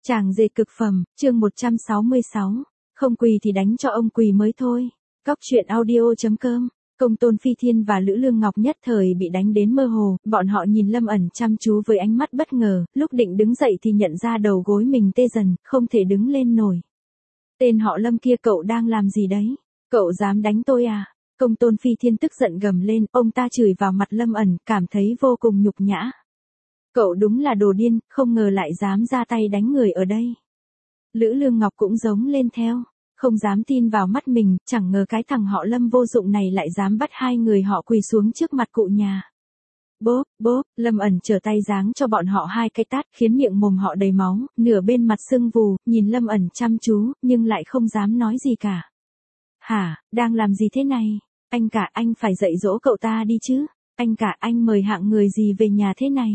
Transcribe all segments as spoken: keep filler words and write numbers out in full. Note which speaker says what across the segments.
Speaker 1: Chàng dệt cực phẩm, chương một trăm sáu mươi sáu. Không quỳ thì đánh cho ông quỳ mới thôi. Cóc truyện audio.com. Công Tôn Phi Thiên và Lữ Lương Ngọc nhất thời bị đánh đến mơ hồ, bọn họ nhìn Lâm ẩn chăm chú với ánh mắt bất ngờ, lúc định đứng dậy thì nhận ra đầu gối mình tê dần, không thể đứng lên nổi. Tên họ Lâm kia, cậu đang làm gì đấy? Cậu dám đánh tôi à? Công Tôn Phi Thiên tức giận gầm lên, ông ta chửi vào mặt Lâm ẩn, cảm thấy vô cùng nhục nhã. Cậu đúng là đồ điên, không ngờ lại dám ra tay đánh người ở đây. Lữ Lương Ngọc cũng giống lên theo, không dám tin vào mắt mình, chẳng ngờ cái thằng họ Lâm vô dụng này lại dám bắt hai người họ quỳ xuống trước mặt cụ nhà. Bốp, bốp, Lâm ẩn trở tay giáng cho bọn họ hai cái tát, khiến miệng mồm họ đầy máu, nửa bên mặt sưng vù, nhìn Lâm ẩn chăm chú, nhưng lại không dám nói gì cả. Hả, đang làm gì thế này? Anh cả, anh phải dạy dỗ cậu ta đi chứ. Anh cả, anh mời hạng người gì về nhà thế này?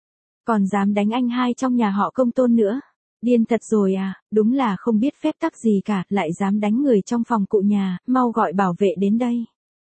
Speaker 1: Còn dám đánh anh hai trong nhà họ Công Tôn nữa. Điên thật rồi à, đúng là không biết phép tắc gì cả, lại dám đánh người trong phòng cụ nhà, mau gọi bảo vệ đến đây.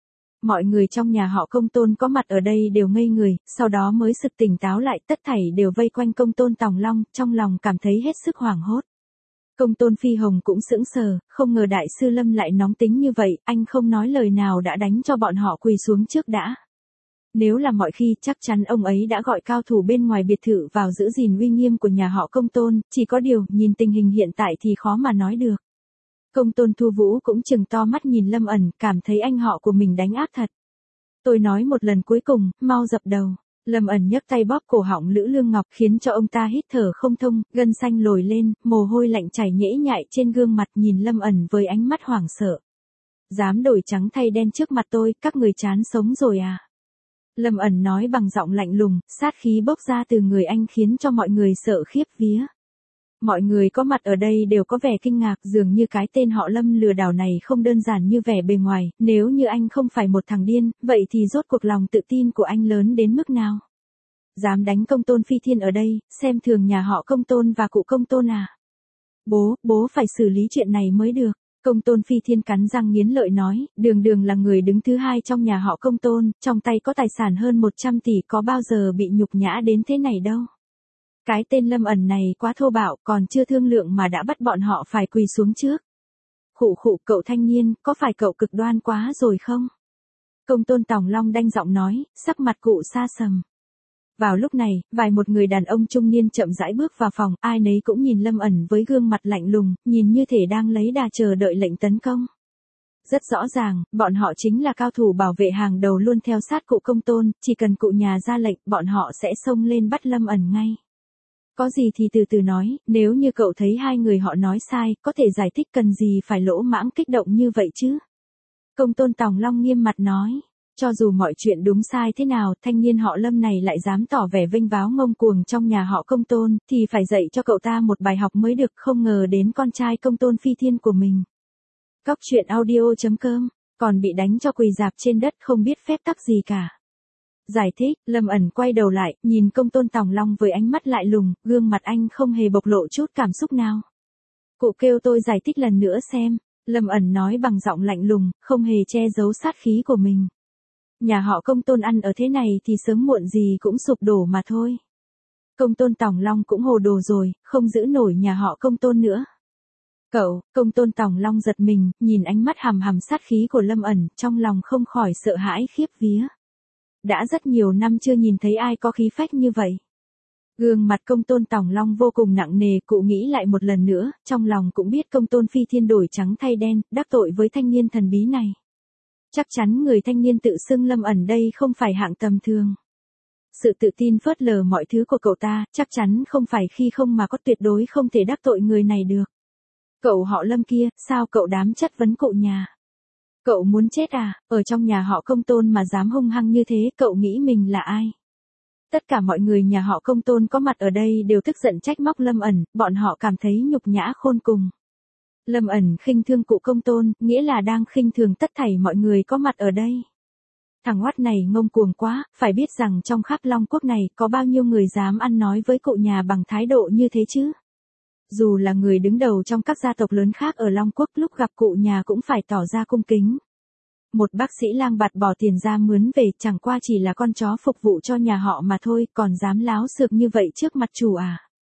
Speaker 1: Mọi người trong nhà họ Công Tôn có mặt ở đây đều ngây người, sau đó mới sực tỉnh táo lại, tất thảy đều vây quanh Công Tôn Tòng Long, trong lòng cảm thấy hết sức hoảng hốt. Công Tôn Phi Hồng cũng sững sờ, không ngờ đại sư Lâm lại nóng tính như vậy, anh không nói lời nào đã đánh cho bọn họ quỳ xuống trước đã. Nếu là mọi khi chắc chắn ông ấy đã gọi cao thủ bên ngoài biệt thự vào giữ gìn uy nghiêm của nhà họ Công Tôn, chỉ có điều nhìn tình hình hiện tại thì khó mà nói được. Công Tôn Thu Vũ cũng trừng to mắt nhìn Lâm ẩn, cảm thấy anh họ của mình đánh áp thật. Tôi nói một lần cuối cùng, mau dập đầu. Lâm ẩn nhấc tay bóp cổ họng Lữ Lương Ngọc khiến cho ông ta hít thở không thông, gân xanh lồi lên, mồ hôi lạnh chảy nhễ nhại trên gương mặt, nhìn Lâm ẩn với ánh mắt hoảng sợ. Dám đổi trắng thay đen trước mặt tôi, các người chán sống rồi à? Lâm ẩn nói bằng giọng lạnh lùng, sát khí bốc ra từ người anh khiến cho mọi người sợ khiếp vía. Mọi người có mặt ở đây đều có vẻ kinh ngạc, dường như cái tên họ Lâm lừa đảo này không đơn giản như vẻ bề ngoài, nếu như anh không phải một thằng điên, vậy thì rốt cuộc lòng tự tin của anh lớn đến mức nào? Dám đánh Công Tôn Phi Thiên ở đây, xem thường nhà họ Công Tôn và cụ Công Tôn à? Bố, bố phải xử lý chuyện này mới được. Công Tôn Phi Thiên cắn răng nghiến lợi nói, đường đường là người đứng thứ hai trong nhà họ Công Tôn, trong tay có tài sản hơn một trăm tỷ, có bao giờ bị nhục nhã đến thế này đâu. Cái tên Lâm ẩn này quá thô bạo, còn chưa thương lượng mà đã bắt bọn họ phải quỳ xuống trước. Khụ khụ, cậu thanh niên, có phải cậu cực đoan quá rồi không? Công Tôn Tòng Long đanh giọng nói, sắc mặt cụ sa sầm. Vào lúc này, vài một người đàn ông trung niên chậm rãi bước vào phòng, ai nấy cũng nhìn Lâm ẩn với gương mặt lạnh lùng, nhìn như thể đang lấy đà chờ đợi lệnh tấn công. Rất rõ ràng, bọn họ chính là cao thủ bảo vệ hàng đầu luôn theo sát cụ Công Tôn, chỉ cần cụ nhà ra lệnh, bọn họ sẽ xông lên bắt Lâm ẩn ngay. Có gì thì từ từ nói, nếu như cậu thấy hai người họ nói sai, có thể giải thích, cần gì phải lỗ mãng kích động như vậy chứ? Công Tôn Tòng Long nghiêm mặt nói. Cho dù mọi chuyện đúng sai thế nào, thanh niên họ Lâm này lại dám tỏ vẻ vênh váo ngông cuồng trong nhà họ Công Tôn, thì phải dạy cho cậu ta một bài học mới được, không ngờ đến con trai Công Tôn Phi Thiên của mình. Cóc truyện audio.com, còn bị đánh cho quỳ rạp trên đất không biết phép tắc gì cả. Giải thích, Lâm ẩn quay đầu lại, nhìn Công Tôn Tòng Long với ánh mắt lạnh lùng, gương mặt anh không hề bộc lộ chút cảm xúc nào. Cụ kêu tôi giải thích lần nữa xem, Lâm ẩn nói bằng giọng lạnh lùng, không hề che giấu sát khí của mình. Nhà họ Công Tôn ăn ở thế này thì sớm muộn gì cũng sụp đổ mà thôi. Công Tôn Tòng Long cũng hồ đồ rồi, không giữ nổi nhà họ Công Tôn nữa. Cậu, Công Tôn Tòng Long giật mình, nhìn ánh mắt hằm hằm sát khí của Lâm ẩn, trong lòng không khỏi sợ hãi khiếp vía. Đã rất nhiều năm chưa nhìn thấy ai có khí phách như vậy. Gương mặt Công Tôn Tòng Long vô cùng nặng nề, cụ nghĩ lại một lần nữa, trong lòng cũng biết Công Tôn Phi Thiên đổi trắng thay đen, đắc tội với thanh niên thần bí này. Chắc chắn người thanh niên tự xưng Lâm ẩn đây không phải hạng tầm thường. Sự tự tin phớt lờ mọi thứ của cậu ta, chắc chắn không phải khi không mà có, tuyệt đối không thể đắc tội người này được. Cậu họ Lâm kia, sao cậu dám chất vấn cụ nhà? Cậu muốn chết à, ở trong nhà họ Công Tôn mà dám hung hăng như thế, cậu nghĩ mình là ai? Tất cả mọi người nhà họ Công Tôn có mặt ở đây đều tức giận trách móc Lâm ẩn, bọn họ cảm thấy nhục nhã khôn cùng. Lâm ẩn khinh thương cụ Công Tôn, nghĩa là đang khinh thường tất thảy mọi người có mặt ở đây. Thằng oát này ngông cuồng quá, phải biết rằng trong khắp Long Quốc này có bao nhiêu người dám ăn nói với cụ nhà bằng thái độ như thế chứ? Dù là người đứng đầu trong các gia tộc lớn khác ở Long Quốc, lúc gặp cụ nhà cũng phải tỏ ra cung kính. Một bác sĩ lang bạt bỏ tiền ra mướn về, chẳng qua chỉ là con chó phục vụ cho nhà họ mà thôi, còn dám láo xược như vậy trước mặt chủ à?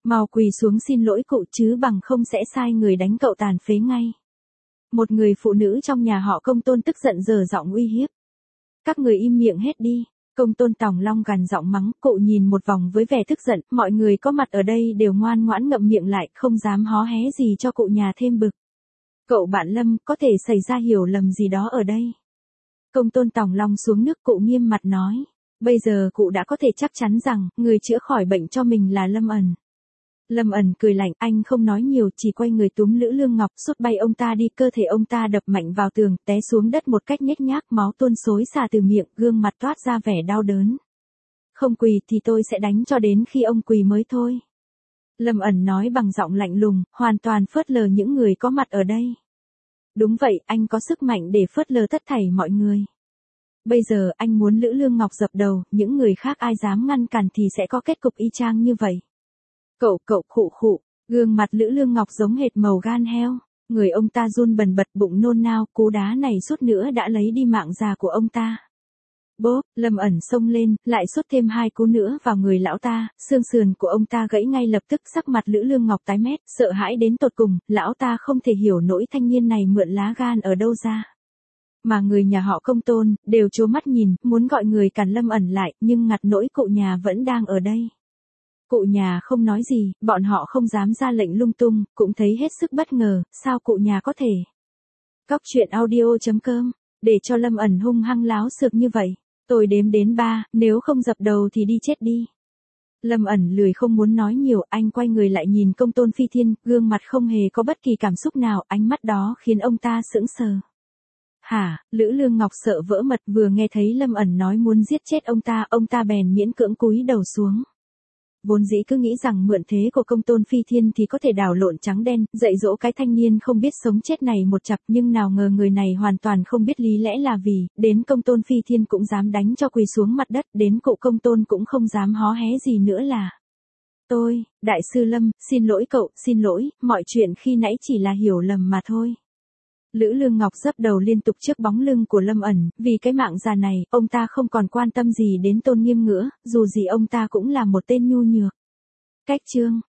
Speaker 1: Mau quỳ xuống xin lỗi cụ chứ bằng không sẽ sai người đánh cậu tàn phế ngay. Một người phụ nữ trong nhà họ Công Tôn tức giận giở giọng uy hiếp. Các người im miệng hết đi. Công Tôn Tòng Long gằn giọng mắng, cụ nhìn một vòng với vẻ tức giận, mọi người có mặt ở đây đều ngoan ngoãn ngậm miệng lại, không dám hó hé gì cho cụ nhà thêm bực. Cậu bạn Lâm, có thể xảy ra hiểu lầm gì đó ở đây. Công Tôn Tòng Long xuống nước, cụ nghiêm mặt nói. Bây giờ cụ đã có thể chắc chắn rằng, người chữa khỏi bệnh cho mình là Lâm ẩn. Lâm ẩn cười lạnh, anh không nói nhiều, chỉ quay người túm Lữ Lương Ngọc, sút bay ông ta đi, cơ thể ông ta đập mạnh vào tường, té xuống đất một cách nhếch nhác, máu tuôn xối xả từ miệng, gương mặt toát ra vẻ đau đớn. Không quỳ thì tôi sẽ đánh cho đến khi ông quỳ mới thôi. Lâm ẩn nói bằng giọng lạnh lùng, hoàn toàn phớt lờ những người có mặt ở đây. Đúng vậy, anh có sức mạnh để phớt lờ tất thảy mọi người. Bây giờ anh muốn Lữ Lương Ngọc dập đầu, những người khác ai dám ngăn cản thì sẽ có kết cục y chang như vậy. Cậu cậu khụ khụ, gương mặt Lữ Lương Ngọc giống hệt màu gan heo, người ông ta run bần bật, bụng nôn nao, cú đá này suốt nữa đã lấy đi mạng già của ông ta. Bốp, Lâm ẩn xông lên, lại sút thêm hai cú nữa vào người lão ta, xương sườn của ông ta gãy ngay lập tức, sắc mặt Lữ Lương Ngọc tái mét, sợ hãi đến tột cùng, lão ta không thể hiểu nổi thanh niên này mượn lá gan ở đâu ra. Mà người nhà họ Công Tôn, đều trố mắt nhìn, muốn gọi người cản Lâm ẩn lại, nhưng ngặt nỗi cụ nhà vẫn đang ở đây. Cụ nhà không nói gì, bọn họ không dám ra lệnh lung tung, cũng thấy hết sức bất ngờ, sao cụ nhà có thể. Cóc truyện audio chấm com, để cho Lâm ẩn hung hăng láo xược như vậy. Tôi đếm đến ba, nếu không dập đầu thì đi chết đi. Lâm ẩn lười không muốn nói nhiều, anh quay người lại nhìn Công Tôn Phi Thiên, gương mặt không hề có bất kỳ cảm xúc nào, ánh mắt đó khiến ông ta sững sờ. Hả, Lữ Lương Ngọc sợ vỡ mật, vừa nghe thấy Lâm ẩn nói muốn giết chết ông ta, ông ta bèn miễn cưỡng cúi đầu xuống. Vốn dĩ cứ nghĩ rằng mượn thế của Công Tôn Phi Thiên thì có thể đảo lộn trắng đen, dạy dỗ cái thanh niên không biết sống chết này một chặp, nhưng nào ngờ người này hoàn toàn không biết lý lẽ là vì, đến Công Tôn Phi Thiên cũng dám đánh cho quỳ xuống mặt đất, đến cụ Công Tôn cũng không dám hó hé gì nữa là. Tôi, Đại sư Lâm, xin lỗi cậu, xin lỗi, mọi chuyện khi nãy chỉ là hiểu lầm mà thôi. Lữ Lương Ngọc dấp đầu liên tục trước bóng lưng của Lâm ẩn, vì cái mạng già này, ông ta không còn quan tâm gì đến tôn nghiêm nữa, dù gì ông ta cũng là một tên nhu nhược. Cách chương